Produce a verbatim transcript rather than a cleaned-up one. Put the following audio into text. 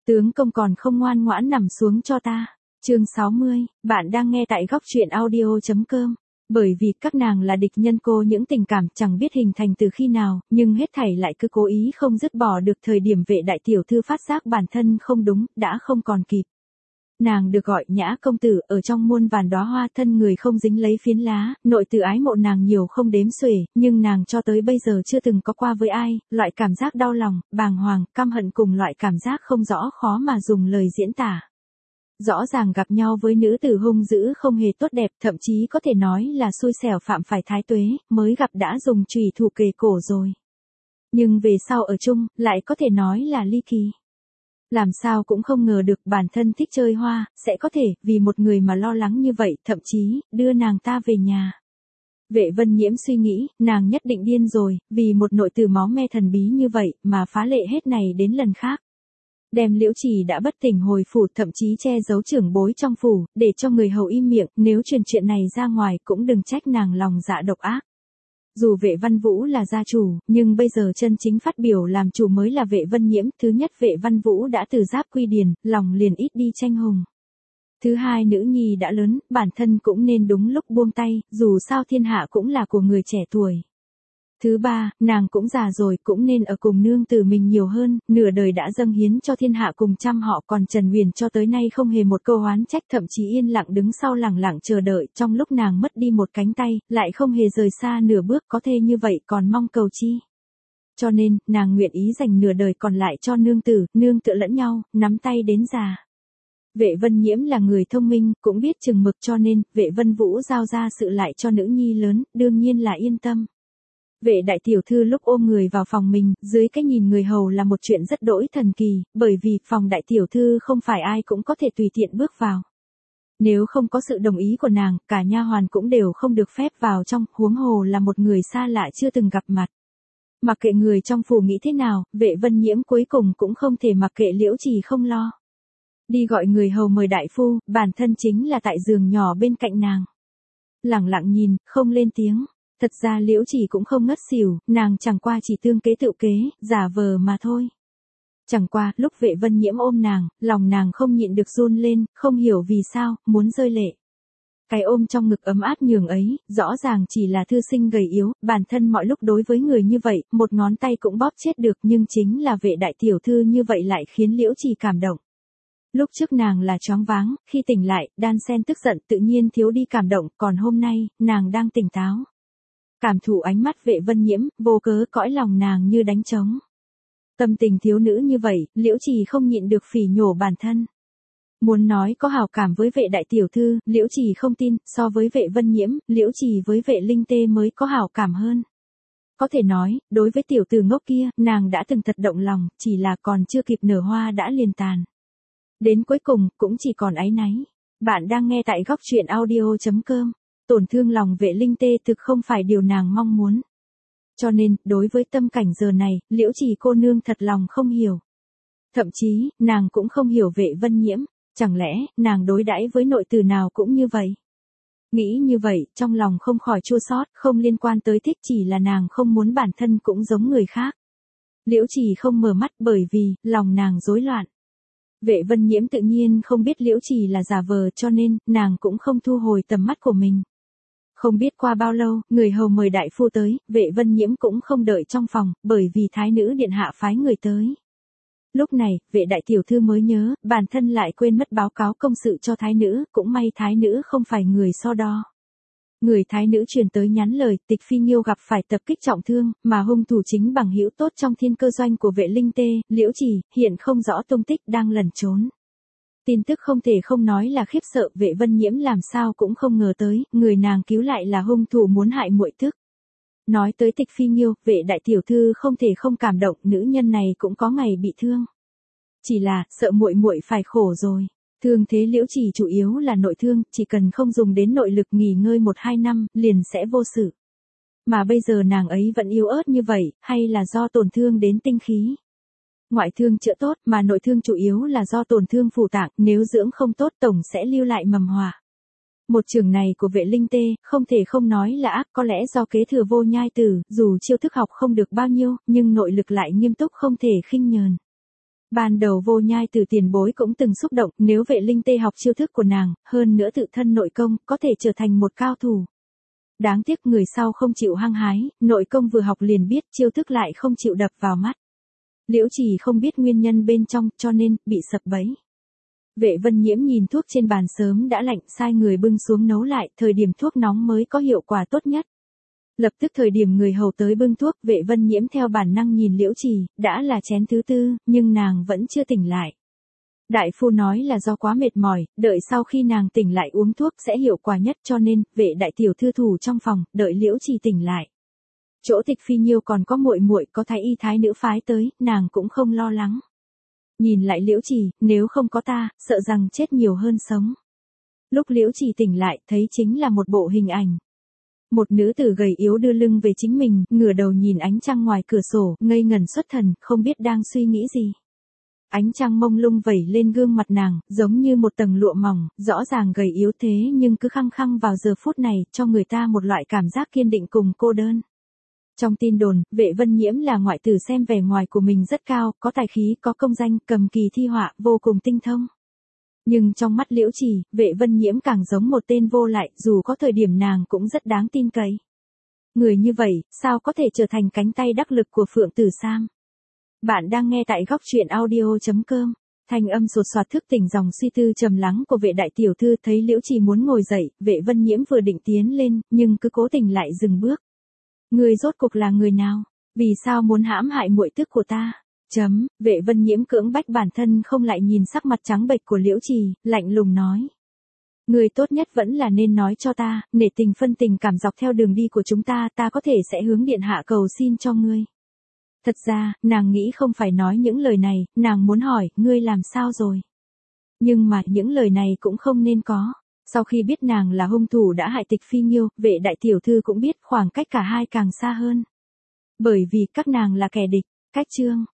Tướng công còn không ngoan ngoãn nằm xuống cho ta. Chương sáu mươi, bạn đang nghe tại góc truyện audio.com. Bởi vì các nàng là địch nhân cô, những tình cảm chẳng biết hình thành từ khi nào, nhưng hết thảy lại cứ cố ý không dứt bỏ được. Thời điểm Vệ đại tiểu thư phát giác bản thân không đúng, đã không còn kịp. Nàng được gọi Nhã công tử, ở trong muôn vàn đóa hoa, thân người không dính lấy phiến lá, nội từ ái mộ nàng nhiều không đếm xuể, nhưng nàng cho tới bây giờ chưa từng có qua với ai, loại cảm giác đau lòng, bàng hoàng, căm hận cùng loại cảm giác không rõ khó mà dùng lời diễn tả. Rõ ràng gặp nhau với nữ tử hung dữ không hề tốt đẹp, thậm chí có thể nói là xui xẻo phạm phải thái tuế, mới gặp đã dùng chùy thủ kề cổ rồi. Nhưng về sau ở chung, lại có thể nói là ly kỳ. Làm sao cũng không ngờ được bản thân thích chơi hoa, sẽ có thể, vì một người mà lo lắng như vậy, thậm chí, đưa nàng ta về nhà. Vệ Vân Nhiễm suy nghĩ, nàng nhất định điên rồi, vì một nội tử máu me thần bí như vậy, mà phá lệ hết này đến lần khác. Đem Liễu Trì đã bất tỉnh hồi phủ, thậm chí che giấu trưởng bối trong phủ, để cho người hầu im miệng, nếu truyền chuyện này ra ngoài cũng đừng trách nàng lòng dạ độc ác. Dù Vệ Văn Vũ là gia chủ, nhưng bây giờ chân chính phát biểu làm chủ mới là Vệ Vân Nhiễm. Thứ nhất, Vệ Văn Vũ đã từ giáp quy điền, lòng liền ít đi tranh hùng. Thứ hai, nữ nhi đã lớn, bản thân cũng nên đúng lúc buông tay, dù sao thiên hạ cũng là của người trẻ tuổi. Thứ ba, nàng cũng già rồi, cũng nên ở cùng nương tử mình nhiều hơn, nửa đời đã dâng hiến cho thiên hạ cùng trăm họ, còn Trần Huyền cho tới nay không hề một câu oán trách, thậm chí yên lặng đứng sau lẳng lặng chờ đợi, trong lúc nàng mất đi một cánh tay, lại không hề rời xa nửa bước, có thể như vậy còn mong cầu chi. Cho nên, nàng nguyện ý dành nửa đời còn lại cho nương tử, nương tựa lẫn nhau, nắm tay đến già. Vệ Vân Nhiễm là người thông minh, cũng biết chừng mực, cho nên, Vệ Vân Vũ giao ra sự lại cho nữ nhi lớn, đương nhiên là yên tâm. Vệ đại tiểu thư lúc ôm người vào phòng mình, dưới cái nhìn người hầu là một chuyện rất đỗi thần kỳ, bởi vì phòng đại tiểu thư không phải ai cũng có thể tùy tiện bước vào. Nếu không có sự đồng ý của nàng, cả nha hoàn cũng đều không được phép vào trong, huống hồ là một người xa lạ chưa từng gặp mặt. Mặc kệ người trong phủ nghĩ thế nào, Vệ Vân Nhiễm cuối cùng cũng không thể mặc kệ Liễu Trì không lo. Đi gọi người hầu mời đại phu, bản thân chính là tại giường nhỏ bên cạnh nàng. Lẳng lặng nhìn, không lên tiếng. Thật ra Liễu Trì cũng không ngất xỉu, nàng chẳng qua chỉ tương kế tự kế, giả vờ mà thôi. Chẳng qua, lúc Vệ Vân Nhiễm ôm nàng, lòng nàng không nhịn được run lên, không hiểu vì sao, muốn rơi lệ. Cái ôm trong ngực ấm áp nhường ấy, rõ ràng chỉ là thư sinh gầy yếu, bản thân mọi lúc đối với người như vậy, một ngón tay cũng bóp chết được, nhưng chính là Vệ đại tiểu thư như vậy lại khiến Liễu Trì cảm động. Lúc trước nàng là choáng váng, khi tỉnh lại, đan xen tức giận, tự nhiên thiếu đi cảm động, còn hôm nay, nàng đang tỉnh táo. Cảm thụ ánh mắt Vệ Vân Nhiễm, vô cớ cõi lòng nàng như đánh trống. Tâm tình thiếu nữ như vậy, Liễu Trì không nhịn được phỉ nhổ bản thân. Muốn nói có hảo cảm với Vệ đại tiểu thư, Liễu Trì không tin, so với Vệ Vân Nhiễm, Liễu Trì với Vệ Linh Tê mới có hảo cảm hơn. Có thể nói, đối với tiểu tử ngốc kia, nàng đã từng thật động lòng, chỉ là còn chưa kịp nở hoa đã liền tàn. Đến cuối cùng, cũng chỉ còn áy náy. Bạn đang nghe tại góc truyện audio.com. Tổn thương lòng Vệ Linh Tê thực không phải điều nàng mong muốn. Cho nên, đối với tâm cảnh giờ này, Liễu Trì cô nương thật lòng không hiểu. Thậm chí, nàng cũng không hiểu Vệ Vân Nhiễm, chẳng lẽ, nàng đối đãi với nội tử nào cũng như vậy. Nghĩ như vậy, trong lòng không khỏi chua xót, không liên quan tới thích, chỉ là nàng không muốn bản thân cũng giống người khác. Liễu Trì không mở mắt bởi vì, lòng nàng rối loạn. Vệ Vân Nhiễm tự nhiên không biết Liễu Trì là giả vờ, cho nên, nàng cũng không thu hồi tầm mắt của mình. Không biết qua bao lâu, người hầu mời đại phu tới, Vệ Vân Nhiễm cũng không đợi trong phòng, bởi vì thái nữ điện hạ phái người tới. Lúc này, Vệ đại tiểu thư mới nhớ, bản thân lại quên mất báo cáo công sự cho thái nữ, cũng may thái nữ không phải người so đo. Người thái nữ truyền tới nhắn lời, Tịch Phi Nghiêu gặp phải tập kích trọng thương, mà hung thủ chính bằng hữu tốt trong thiên cơ doanh của Vệ Linh Tê, Liễu Trì, hiện không rõ tung tích, đang lẩn trốn. Tin tức không thể không nói là khiếp sợ, Vệ Vân Nhiễm làm sao cũng không ngờ tới, người nàng cứu lại là hung thủ muốn hại muội tức. Nói tới Tịch Phi Nghiêu, Vệ đại tiểu thư không thể không cảm động, nữ nhân này cũng có ngày bị thương. Chỉ là, sợ muội muội phải khổ rồi. Thương thế Liễu Trì chủ yếu là nội thương, chỉ cần không dùng đến nội lực nghỉ ngơi một hai năm, liền sẽ vô sự. Mà bây giờ nàng ấy vẫn yếu ớt như vậy, hay là do tổn thương đến tinh khí? Ngoại thương chữa tốt, mà nội thương chủ yếu là do tổn thương phủ tạng, nếu dưỡng không tốt tổng sẽ lưu lại mầm họa. Một trường này của Vệ Linh Tê, không thể không nói là ác, có lẽ do kế thừa Vô Nhai Tử, dù chiêu thức học không được bao nhiêu, nhưng nội lực lại nghiêm túc không thể khinh nhờn. Ban đầu Vô Nhai Tử tiền bối cũng từng xúc động, nếu Vệ Linh Tê học chiêu thức của nàng, hơn nữa tự thân nội công, có thể trở thành một cao thủ. Đáng tiếc người sau không chịu hăng hái, nội công vừa học liền biết, chiêu thức lại không chịu đập vào mắt. Liễu Trì không biết nguyên nhân bên trong, cho nên, bị sập bẫy. Vệ Vân Nhiễm nhìn thuốc trên bàn sớm đã lạnh, sai người bưng xuống nấu lại, thời điểm thuốc nóng mới có hiệu quả tốt nhất. Lập tức thời điểm người hầu tới bưng thuốc, Vệ Vân Nhiễm theo bản năng nhìn Liễu Trì, đã là chén thứ tư, nhưng nàng vẫn chưa tỉnh lại. Đại phu nói là do quá mệt mỏi, đợi sau khi nàng tỉnh lại uống thuốc sẽ hiệu quả nhất, cho nên, Vệ đại tiểu thư thủ trong phòng, đợi Liễu Trì tỉnh lại. Chỗ Tịch Phi Nhiêu còn có muội muội, có thái y thái nữ phái tới, nàng cũng không lo lắng. Nhìn lại Liễu Trì, nếu không có ta, sợ rằng chết nhiều hơn sống. Lúc Liễu Trì tỉnh lại, thấy chính là một bộ hình ảnh. Một nữ tử gầy yếu đưa lưng về chính mình, ngửa đầu nhìn ánh trăng ngoài cửa sổ, ngây ngẩn xuất thần, không biết đang suy nghĩ gì. Ánh trăng mông lung vẩy lên gương mặt nàng, giống như một tầng lụa mỏng, rõ ràng gầy yếu thế nhưng cứ khăng khăng vào giờ phút này, cho người ta một loại cảm giác kiên định cùng cô đơn. Trong tin đồn, Vệ Vân Nhiễm là ngoại tử xem vẻ ngoài của mình rất cao, có tài khí, có công danh, cầm kỳ thi họa, vô cùng tinh thông. Nhưng trong mắt Liễu Trì, Vệ Vân Nhiễm càng giống một tên vô lại, dù có thời điểm nàng cũng rất đáng tin cậy. Người như vậy, sao có thể trở thành cánh tay đắc lực của Phượng Tử Sam? Bạn đang nghe tại góc truyện audio chấm com. Thanh âm sột soạt thức tỉnh dòng suy tư trầm lắng của Vệ đại tiểu thư, thấy Liễu Trì muốn ngồi dậy, Vệ Vân Nhiễm vừa định tiến lên, nhưng cứ cố tình lại dừng bước. Người rốt cục là người nào? Vì sao muốn hãm hại muội tức của ta? Chấm, Vệ Vân Nhiễm cưỡng bách bản thân không lại nhìn sắc mặt trắng bệch của Liễu Trì, lạnh lùng nói. Người tốt nhất vẫn là nên nói cho ta, nể tình phân tình cảm dọc theo đường đi của chúng ta, ta có thể sẽ hướng điện hạ cầu xin cho ngươi. Thật ra, nàng nghĩ không phải nói những lời này, nàng muốn hỏi, ngươi làm sao rồi? Nhưng mà, những lời này cũng không nên có. Sau khi biết nàng là hung thủ đã hại Tịch Phi Nhiêu, Vệ đại tiểu thư cũng biết khoảng cách cả hai càng xa hơn. Bởi vì các nàng là kẻ địch, cách chương.